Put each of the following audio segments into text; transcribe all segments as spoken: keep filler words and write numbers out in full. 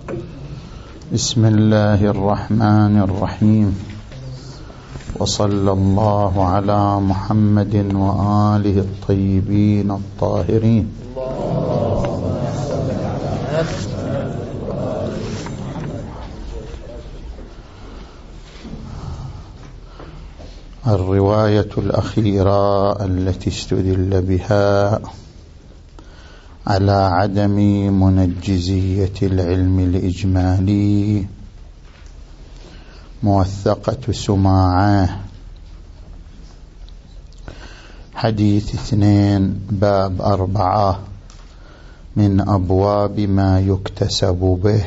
بسم الله الرحمن الرحيم، وصلى الله على محمد وآله الطيبين الطاهرين. الرواية الأخيرة التي استدل بها على عدم منجزية العلم الإجمالي موثقة سماعة، حديث اثنين باب أربعة من أبواب ما يكتسب به.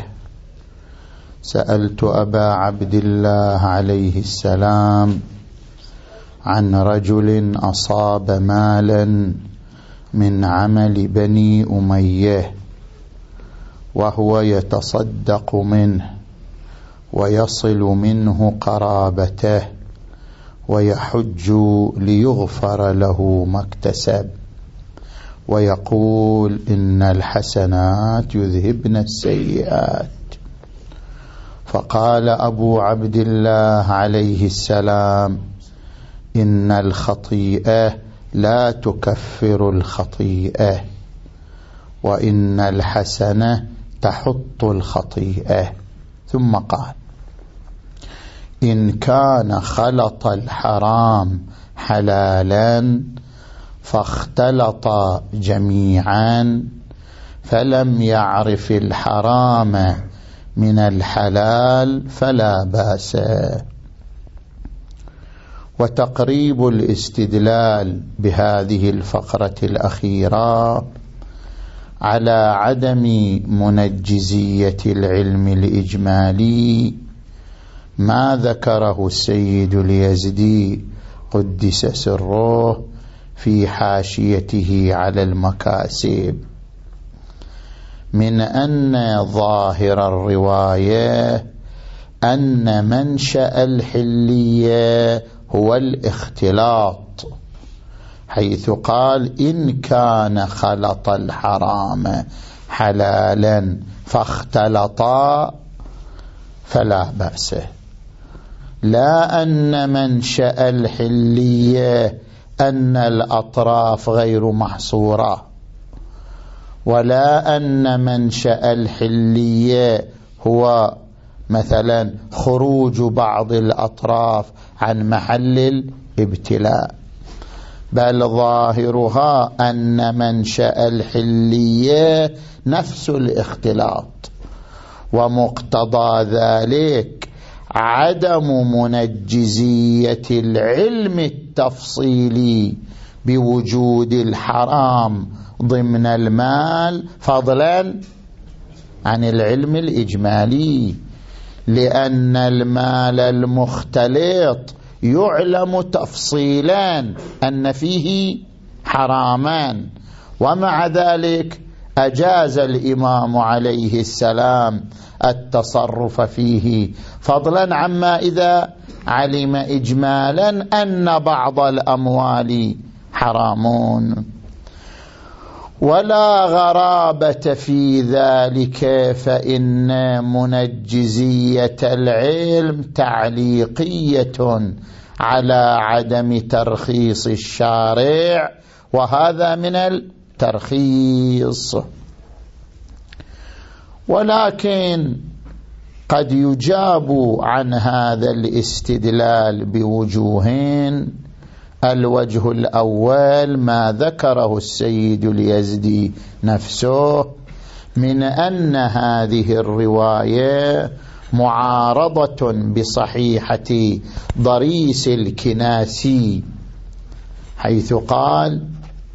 سألت أبا عبد الله عليه السلام عن رجل أصاب مالا من عمل بني أمية وهو يتصدق منه ويصل منه قرابته ويحج ليغفر له ما اكتسب، ويقول إن الحسنات يذهبن السيئات. فقال أبو عبد الله عليه السلام: إن الخطيئة لا تكفر الخطيئة، وإن الحسنة تحط الخطيئة. ثم قال: إن كان خلط الحرام حلالا فاختلط جميعا فلم يعرف الحرام من الحلال فلا بأس. وتقريب الاستدلال بهذه الفقرة الأخيرة على عدم منجزية العلم الإجمالي ما ذكره السيد اليزدي قدس سره في حاشيته على المكاسب، من أن ظاهر الرواية أن منشأ الحلية هو الاختلاط، حيث قال: إن كان خلط الحرام حلالا فاختلطا فلا بأس، لا أن منشأ الحلية أن الأطراف غير محصورة، ولا أن منشأ الحلية هو مثلا خروج بعض الأطراف عن محل الابتلاء، بل ظاهرها أن منشأ الحلية نفس الاختلاط، ومقتضى ذلك عدم منجزية العلم التفصيلي بوجود الحرام ضمن المال فضلا عن العلم الإجمالي، لأن المال المختلط يعلم تفصيلا أن فيه حرامان، ومع ذلك أجاز الإمام عليه السلام التصرف فيه، فضلا عما إذا علم إجمالا أن بعض الأموال حرامون. ولا غرابة في ذلك، فإن منجزية العلم تعليقية على عدم ترخيص الشارع، وهذا من الترخيص. ولكن قد يجاب عن هذا الاستدلال بوجوهين. الوجه الأول ما ذكره السيد اليزدي نفسه من أن هذه الرواية معارضة بصحيحة ضريس الكناسي، حيث قال: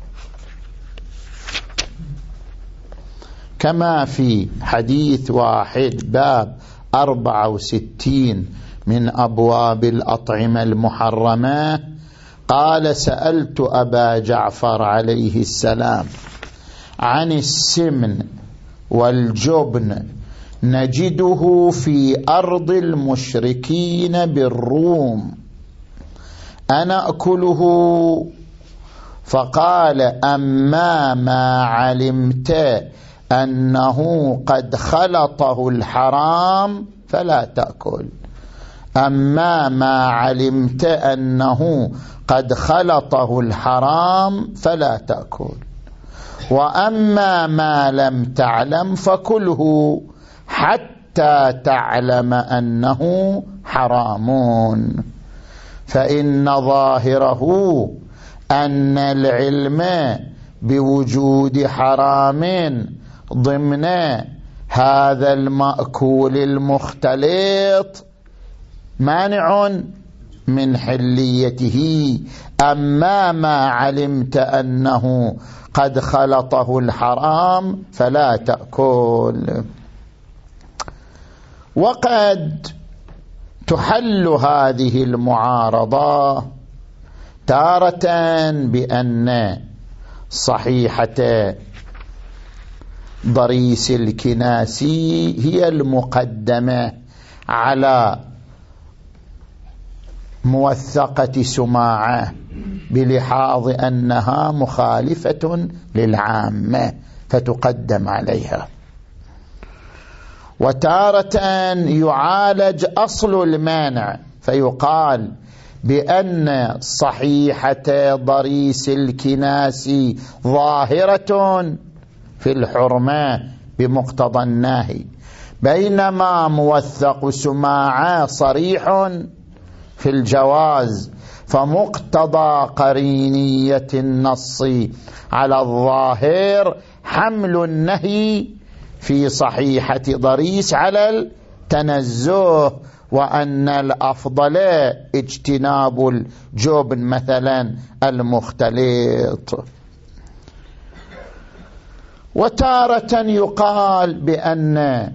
كما في حديث واحد باب أربعة وستين من أبواب الأطعمة المحرمة، قال: سألت أبا جعفر عليه السلام عن السمن والجبن نجده في أرض المشركين بالروم أنأكله؟ فقال: أما ما علمت أنه قد خلطه الحرام فلا تأكل. أما ما علمت أنه قد خلطه الحرام فلا تأكل. وأما ما لم تعلم فكله حتى تعلم أنه حرام، فإن ظاهره أن العلم بوجود حرام ضمن هذا المأكول المختلط مانع من حليته. أما ما علمت أنه قد خلطه الحرام فلا تأكل. وقد تحل هذه المعارضة تارة بأن صحيحة ضريس الكناسي هي المقدمة على موثقة سماعة بلحاظ أنها مخالفة للعامة فتقدم عليها. وتارة يعالج أصل المانع فيقال بأن صحيحة ضريس الكناسي ظاهرة في الحرمة بمقتضى النهي، بينما موثق سماعة صريح في الجواز، فمقتضى قرينية النص على الظاهر حمل النهي في صحيحة ضريس على التنزه، وأن الأفضل اجتناب الجبن مثلا المختلط. وتارة يقال بأن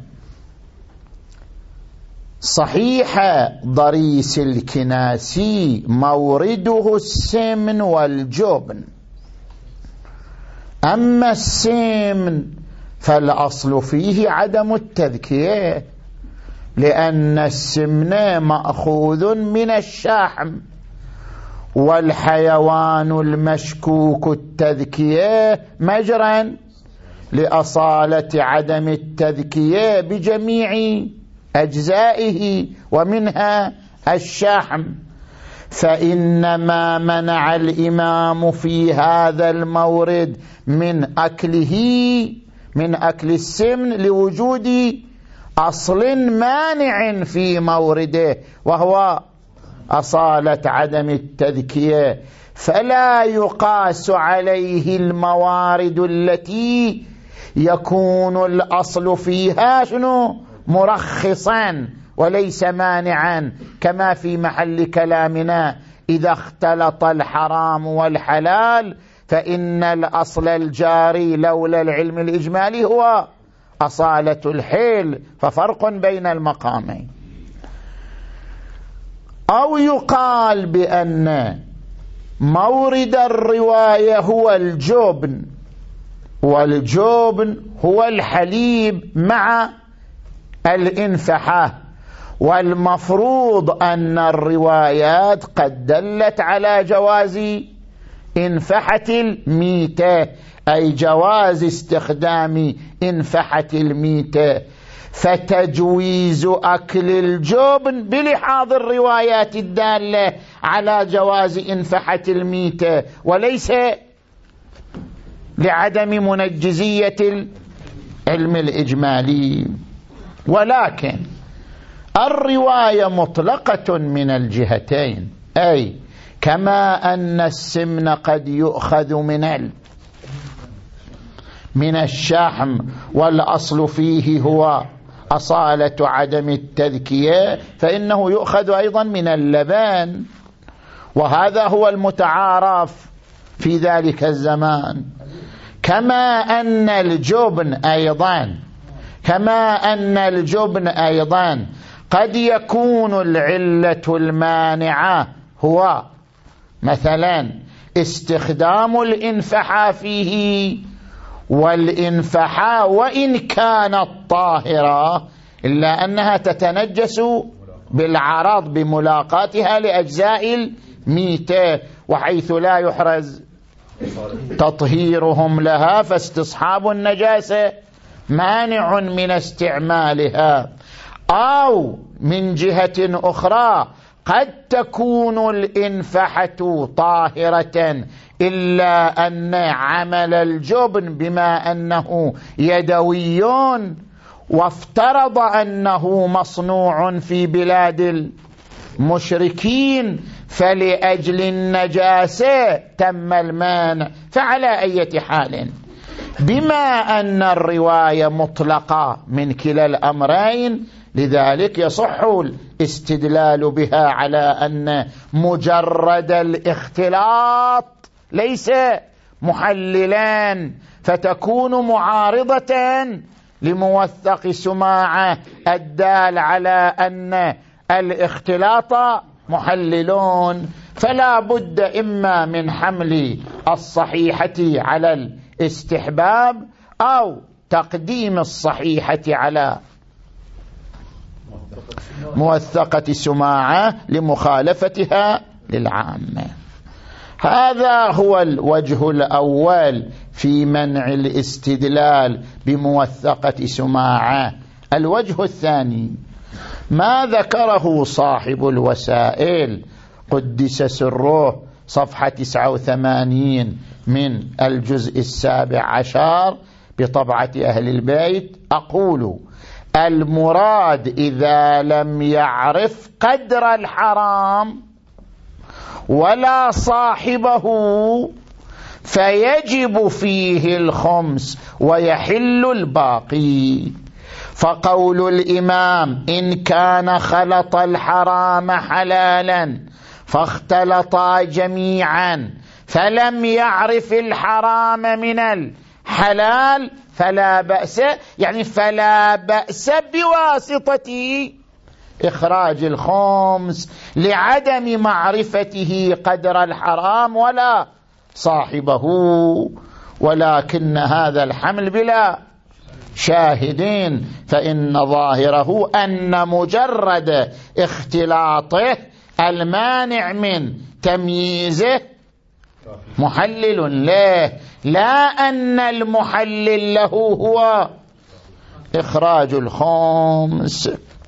صحيح ضريس الكناسي مورده السمن والجبن، أما السمن فالأصل فيه عدم التذكية، لأن السمن مأخوذ من الشحم، والحيوان المشكوك التذكية مجرا لأصالة عدم التذكية بجميع أجزائه ومنها الشحم. فإنما منع الإمام في هذا المورد من أكله من أكل السمن لوجود أصل مانع في مورده وهو أصالة عدم التذكية، فلا يقاس عليه الموارد التي يكون الأصل فيها شنو مرخصا وليس مانعا، كما في محل كلامنا إذا اختلط الحرام والحلال فإن الأصل الجاري لولا العلم الإجمالي هو أصالة الحيل، ففرق بين المقامين. أو يقال بأن مورد الرواية هو الجبن، والجبن هو الحليب مع الإنفحة، والمفروض أن الروايات قد دلت على جواز إنفحة الميتة، أي جواز استخدام إنفحة الميتة، فتجويز أكل الجبن بلحاظ الروايات الدالة على جواز إنفحة الميتة، وليس لعدم منجزية العلم الإجمالي. ولكن الرواية مطلقة من الجهتين، أي كما أن السمن قد يؤخذ من ال من الشحم والأصل فيه هو أصالة عدم التذكية، فإنه يؤخذ أيضا من اللبن، وهذا هو المتعارف في ذلك الزمان. كما أن الجبن أيضا كما أن الجبن أيضا قد يكون العلة المانعة هو مثلا استخدام الإنفحة فيه، والإنفحة وإن كانت طاهرة إلا أنها تتنجس بالعرض بملاقاتها لأجزاء الميتة، وحيث لا يحرز تطهيرهم لها فاستصحاب النجاسة مانع من استعمالها، أو من جهة أخرى قد تكون الإنفحة طاهرة إلا أن عمل الجبن بما أنه يدوي وافترض أنه مصنوع في بلاد المشركين فلأجل النجاسة تم المانع، فعلى أي حال بما أن الرواية مطلقة من كلا الأمرين لذلك يصح الاستدلال بها على أن مجرد الاختلاط ليس محللان، فتكون معارضة لموثق سماعة الدال على أن الاختلاط محللون، فلا بد إما من حمل الصحيحة على الاستحباب أو تقديم الصحيحة على موثقة سماعة لمخالفتها للعامة. هذا هو الوجه الأول في منع الاستدلال بموثقة سماعة. الوجه الثاني ما ذكره صاحب الوسائل قدس سره صفحة تسعة وثمانين من الجزء السابع عشر بطبعة أهل البيت. أقول المراد إذا لم يعرف قدر الحرام ولا صاحبه فيجب فيه الخمس ويحل الباقي. فقول الإمام إن كان خلط الحرام حلالا فاختلطا جميعا فلم يعرف الحرام من الحلال فلا بأس، يعني فلا بأس بواسطة إخراج الخمس لعدم معرفته قدر الحرام ولا صاحبه، ولكن هذا الحمل بلا شاهدين، فإن ظاهره أن مجرد اختلاطه المانع من تمييزه محلل له، لا أن المحلل له هو إخراج الخمس.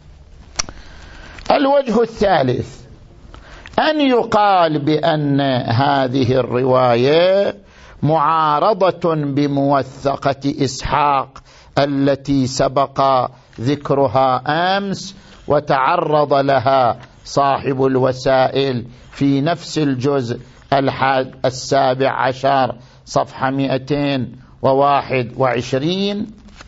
الوجه الثالث أن يقال بأن هذه الرواية معارضة بموثقة إسحاق التي سبق ذكرها أمس وتعرض لها صاحب الوسائل في نفس الجزء الحاد السابع عشر صفحة مئتين وواحد وعشرين،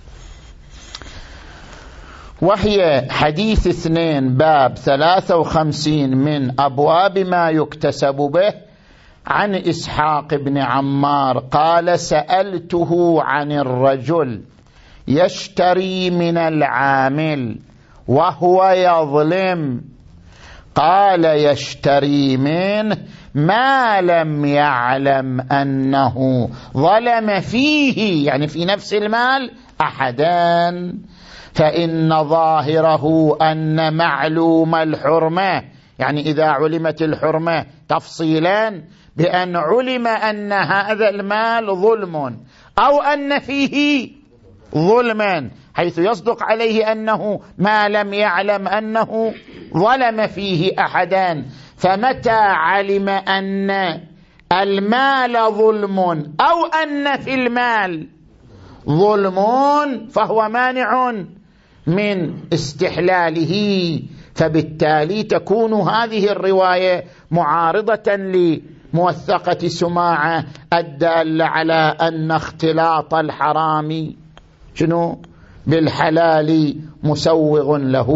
وهي حديث اثنين باب ثلاثة وخمسين من أبواب ما يكتسب به عن إسحاق بن عمار قال سألته عن الرجل يشتري من العامل وهو يظلم، قال يشتري منه ما لم يعلم أنه ظلم فيه، يعني في نفس المال أحدا، فإن ظاهره أن معلوم الحرمة، يعني إذا علمت الحرمة تفصيلا بأن علم أن هذا المال ظلم أو أن فيه ظلما، حيث يصدق عليه أنه ما لم يعلم أنه ظلم فيه أحدا، فمتى علم أن المال ظلم أو أن في المال ظلم فهو مانع من استحلاله، فبالتالي تكون هذه الرواية معارضة لموثقة سماعة الدالة على أن اختلاط الحرام شنو بالحلال مسوغ له.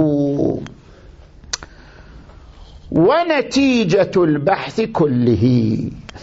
ونتيجة البحث كله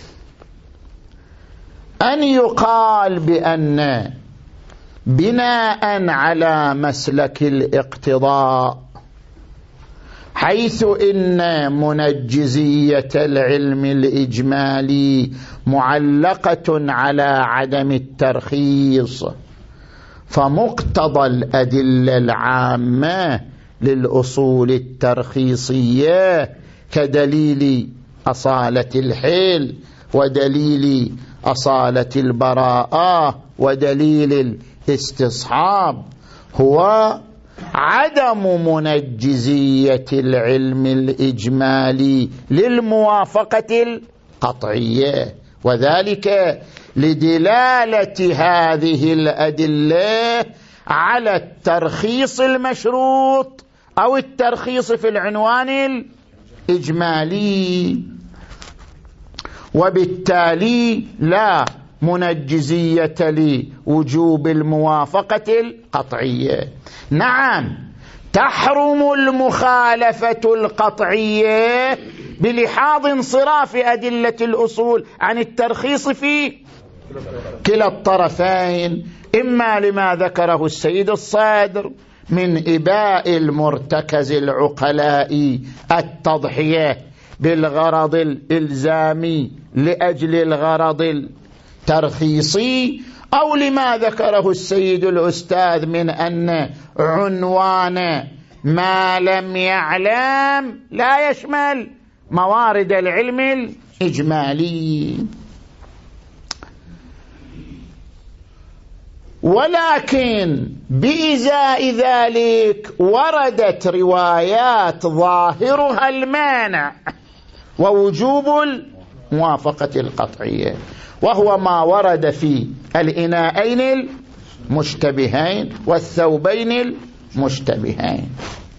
أن يقال بأن بناء على مسلك الاقتضاء، حيث إن منجزية العلم الإجمالي معلقة على عدم الترخيص، فمقتضى الأدلة العامة للأصول الترخيصية كدليل أصالة الحل ودليل أصالة البراءة ودليل الاستصحاب هو عدم منجزية العلم الإجمالي للموافقة القطعية، وذلك لدلالة هذه الأدلة على الترخيص المشروط أو الترخيص في العنوان الإجمالي، وبالتالي لا منجزية لوجوب الموافقة القطعية. نعم، تحرم المخالفة القطعية بلحاظ انصراف أدلة الأصول عن الترخيص في كلا الطرفين، إما لما ذكره السيد الصادر من إباء المرتكز العقلاء التضحية بالغرض الإلزامي لأجل الغرض الترخيصي، أو لما ذكره السيد الأستاذ من أن عنوان ما لم يعلم لا يشمل موارد العلم الإجمالي. ولكن بإزاء ذلك وردت روايات ظاهرها المانع ووجوب الموافقة القطعية، وهو ما ورد في الإناءين المشتبهين والثوبين المشتبهين.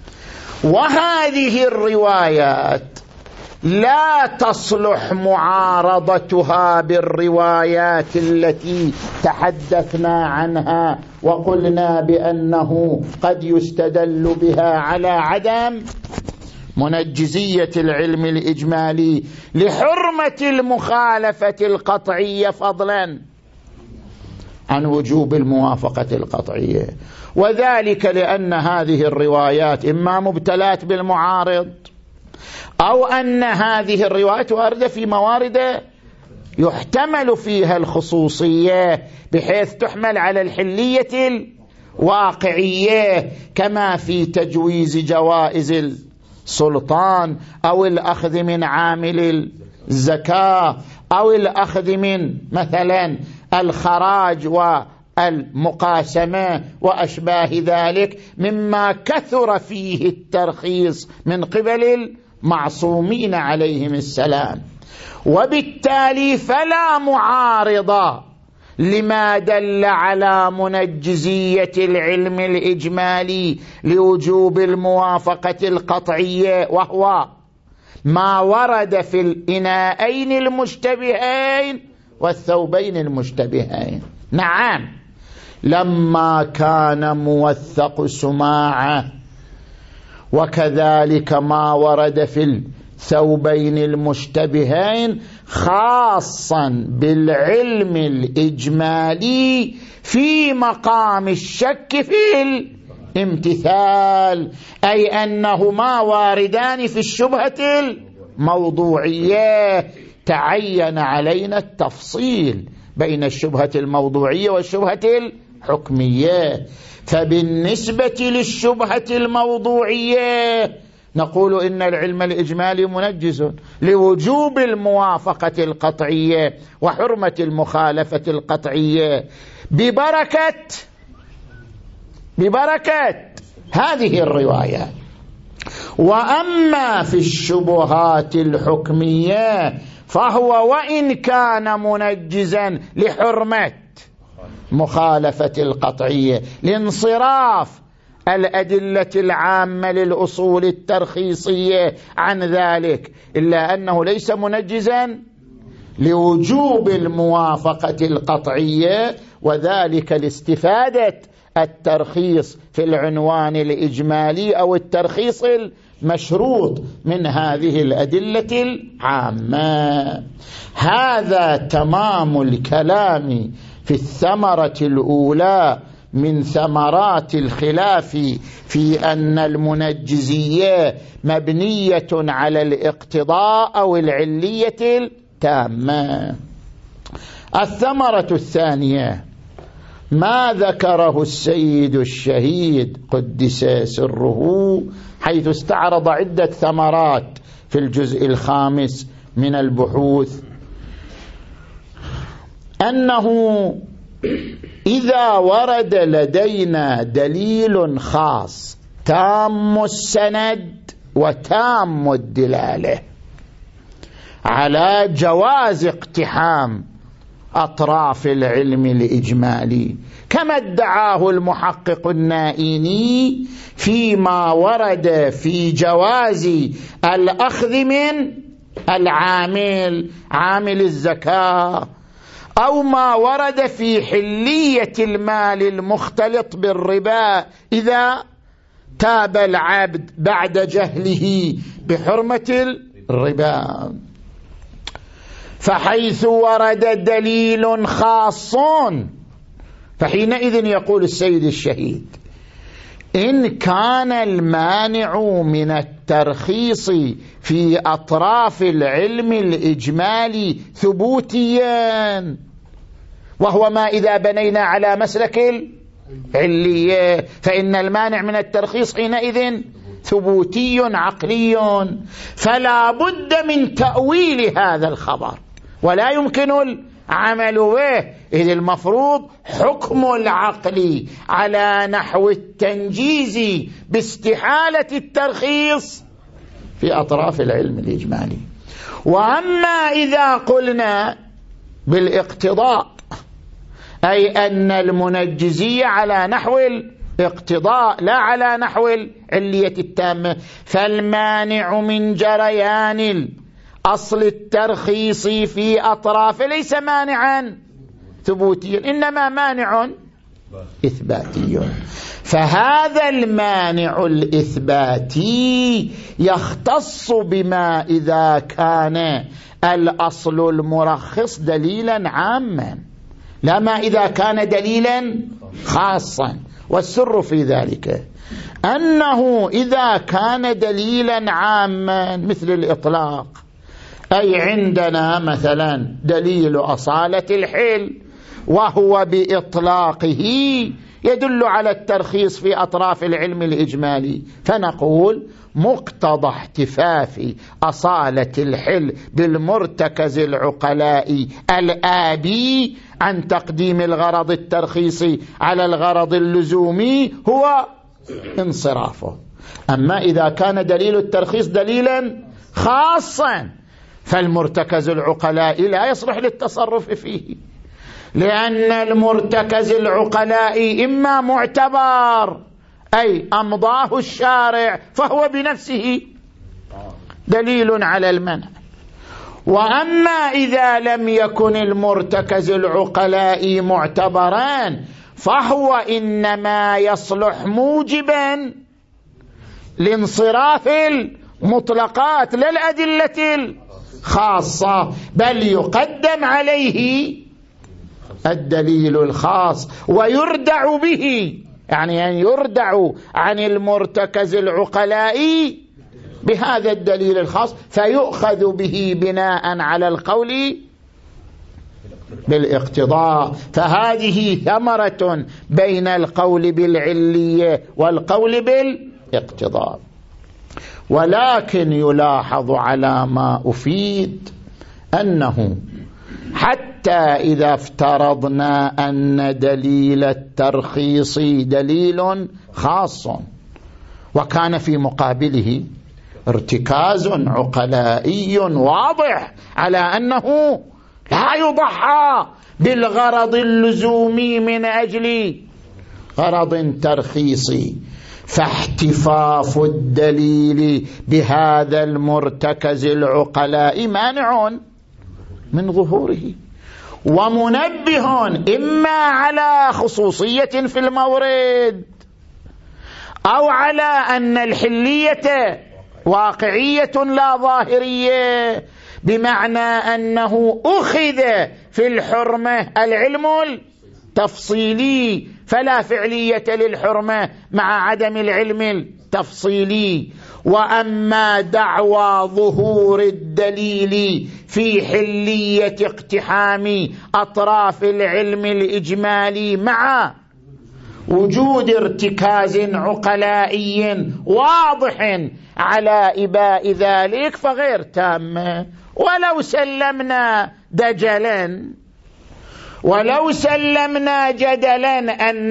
وهذه الروايات لا تصلح معارضتها بالروايات التي تحدثنا عنها وقلنا بأنه قد يستدل بها على عدم منجزية العلم الإجمالي لحرمة المخالفة القطعية فضلا عن وجوب الموافقة القطعية، وذلك لأن هذه الروايات إما مبتلات بالمعارض، أو أن هذه الروايات واردة في موارد يحتمل فيها الخصوصية بحيث تحمل على الحلية الواقعية، كما في تجويز جوائز السلطان أو الأخذ من عامل الزكاة أو الأخذ من مثلا الخراج والمقاسمة وأشباه ذلك مما كثر فيه الترخيص من قبل المعصومين عليهم السلام. وبالتالي فلا معارضة لما دل على منجزية العلم الإجمالي لوجوب الموافقة القطعية، وهو ما ورد في الإناءين المشتبهين والثوبين المشتبهين. نعم، لما كان موثق سماعة وكذلك ما ورد في الثوبين المشتبهين خاصا بالعلم الإجمالي في مقام الشك في الامتثال، أي أنهما واردان في الشبهة الموضوعية، تعين علينا التفصيل بين الشبهة الموضوعية والشبهة الحكمية. فبالنسبة للشبهة الموضوعية نقول إن العلم الإجمالي منجز لوجوب الموافقة القطعية وحرمة المخالفة القطعية ببركة ببركة هذه الرواية. وأما في الشبهات الحكمية فهو وإن كان منجزا لحرمة مخالفة القطعية لانصراف الأدلة العامة للأصول الترخيصية عن ذلك، إلا أنه ليس منجزا لوجوب الموافقة القطعية، وذلك لاستفادة الترخيص في العنوان الإجمالي أو الترخيص المشروط من هذه الأدلة العامة. هذا تمام الكلام في الثمرة الأولى من ثمرات الخلاف في أن المنجزية مبنية على الاقتضاء أو العلية التامة. الثمرة الثانية ما ذكره السيد الشهيد قدس سره، حيث استعرض عدة ثمرات في الجزء الخامس من البحوث، أنه إذا ورد لدينا دليل خاص تام السند وتام الدلالة على جواز اقتحام أطراف العلم الإجمالي كما ادعاه المحقق النائيني فيما ورد في جواز الأخذ من العامل عامل الزكاة، أو ما ورد في حلية المال المختلط بالربا إذا تاب العبد بعد جهله بحرمة الربا. فحيث ورد دليل خاص فحينئذ يقول السيد الشهيد: إن كان المانع من الترخيص في أطراف العلم الإجمالي ثبوتيا، وهو ما إذا بنينا على مسلك العلية، فإن المانع من الترخيص حينئذ ثبوتي عقلي، فلا بد من تأويل هذا الخبر ولا يمكن العمل به، إذ المفروض حكم العقل على نحو التنجيز باستحالة الترخيص في أطراف العلم الإجمالي. وأما إذا قلنا بالاقتضاء، أي أن المنجزية على نحو الاقتضاء لا على نحو العلية التامة، فالمانع من جريان أصل الترخيص في أطراف ليس مانعا ثبوتيا، إنما مانع إثباتي. فهذا المانع الإثباتي يختص بما إذا كان الأصل المرخص دليلا عاما، لا ما إذا كان دليلا خاصا. والسر في ذلك أنه إذا كان دليلا عاما مثل الإطلاق، أي عندنا مثلا دليل أصالة الحل وهو بإطلاقه يدل على الترخيص في أطراف العلم الإجمالي، فنقول مقتضى احتفاف أصالة الحل بالمرتكز العقلاء الآبي عن تقديم الغرض الترخيصي على الغرض اللزومي هو انصرافه. أما إذا كان دليل الترخيص دليلا خاصا فالمرتكز العقلاء لا يصلح للتصرف فيه، لأن المرتكز العقلاء إما معتبر أي أمضاه الشارع فهو بنفسه دليل على المنع، وأما إذا لم يكن المرتكز العقلاء معتبران فهو إنما يصلح موجبا لانصراف المطلقات لا الأدلة الخاصة، بل يقدم عليه الدليل الخاص ويردع به، يعني يردع عن المرتكز العقلاء بهذا الدليل الخاص فيؤخذ به بناء على القول بالاقتضاء. فهذه ثمرة بين القول بالعلية والقول بالاقتضاء. ولكن يلاحظ على ما أفيد أنه حتى إذا افترضنا أن دليل الترخيص دليل خاص وكان في مقابله ارتكاز عقلائي واضح على أنه لا يضحى بالغرض اللزومي من أجل غرض ترخيصي، فاحتفاف الدليل بهذا المرتكز العقلاء مانع من ظهوره ومنبه إما على خصوصية في المورد أو على أن الحلية واقعية لا ظاهرية، بمعنى أنه أخذ في الحرمة العلم التفصيلي فلا فعلية للحرمة مع عدم العلم التفصيلي. وأما دعوى ظهور الدليل في حلية اقتحام أطراف العلم الإجمالي مع وجود ارتكاز عقلائي واضح على إباء ذلك فغير تامة ولو سلمنا دجلا. ولو سلمنا جدلا أن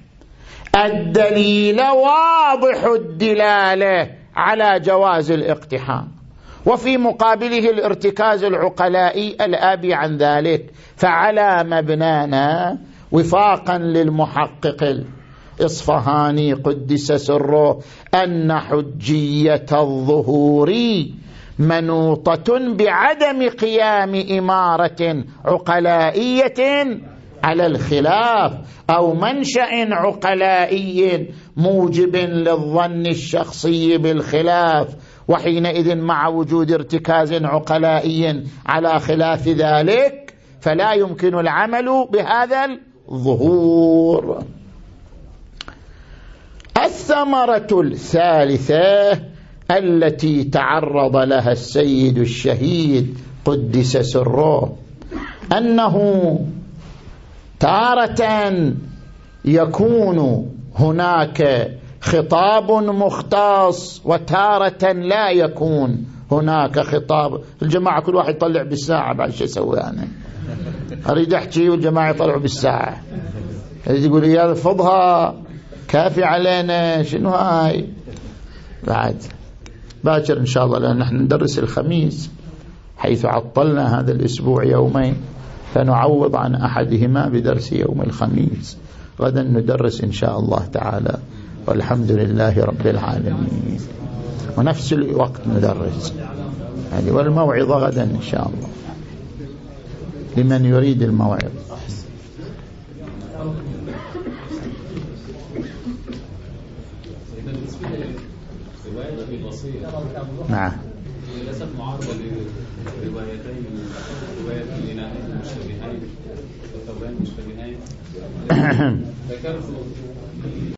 الدليل واضح الدلالة على جواز الاقتحام، وفي مقابله الارتكاز العقلائي الآبي عن ذلك، فعلى مبنانا وفاقا للمحقق الإصفهاني قدس سره أن حجية الظهور منوطة بعدم قيام إمارة عقلائية على الخلاف أو منشأ عقلائي موجب للظن الشخصي بالخلاف، وحينئذ مع وجود ارتكاز عقلائي على خلاف ذلك فلا يمكن العمل بهذا الظهور. الثمرة الثالثة التي تعرض لها السيد الشهيد قدس سره أنه تارة يكون هناك خطاب مختص وتارة لا يكون هناك خطاب. الجماعة كل واحد يطلع بالساعة، بعد شو أسوي أنا؟ أريد أحكي والجماعة يطلعوا بالساعة، يقول لي هذا فضها كافي علينا، شنو هاي؟ بعد باكر إن شاء الله، لأن نحن ندرس الخميس حيث عطلنا هذا الأسبوع يومين، فنعوض عن أحدهما بدرس يوم الخميس. غدا ندرس إن شاء الله تعالى، والحمد لله رب العالمين، ونفس الوقت ندرس يعني، والموعظة غدا إن شاء الله لمن يريد الموعظة. نعم. للأسف معارضة لروايتين، رواية الإناءين المشتبهين والثوبين المشتبهين ذكرت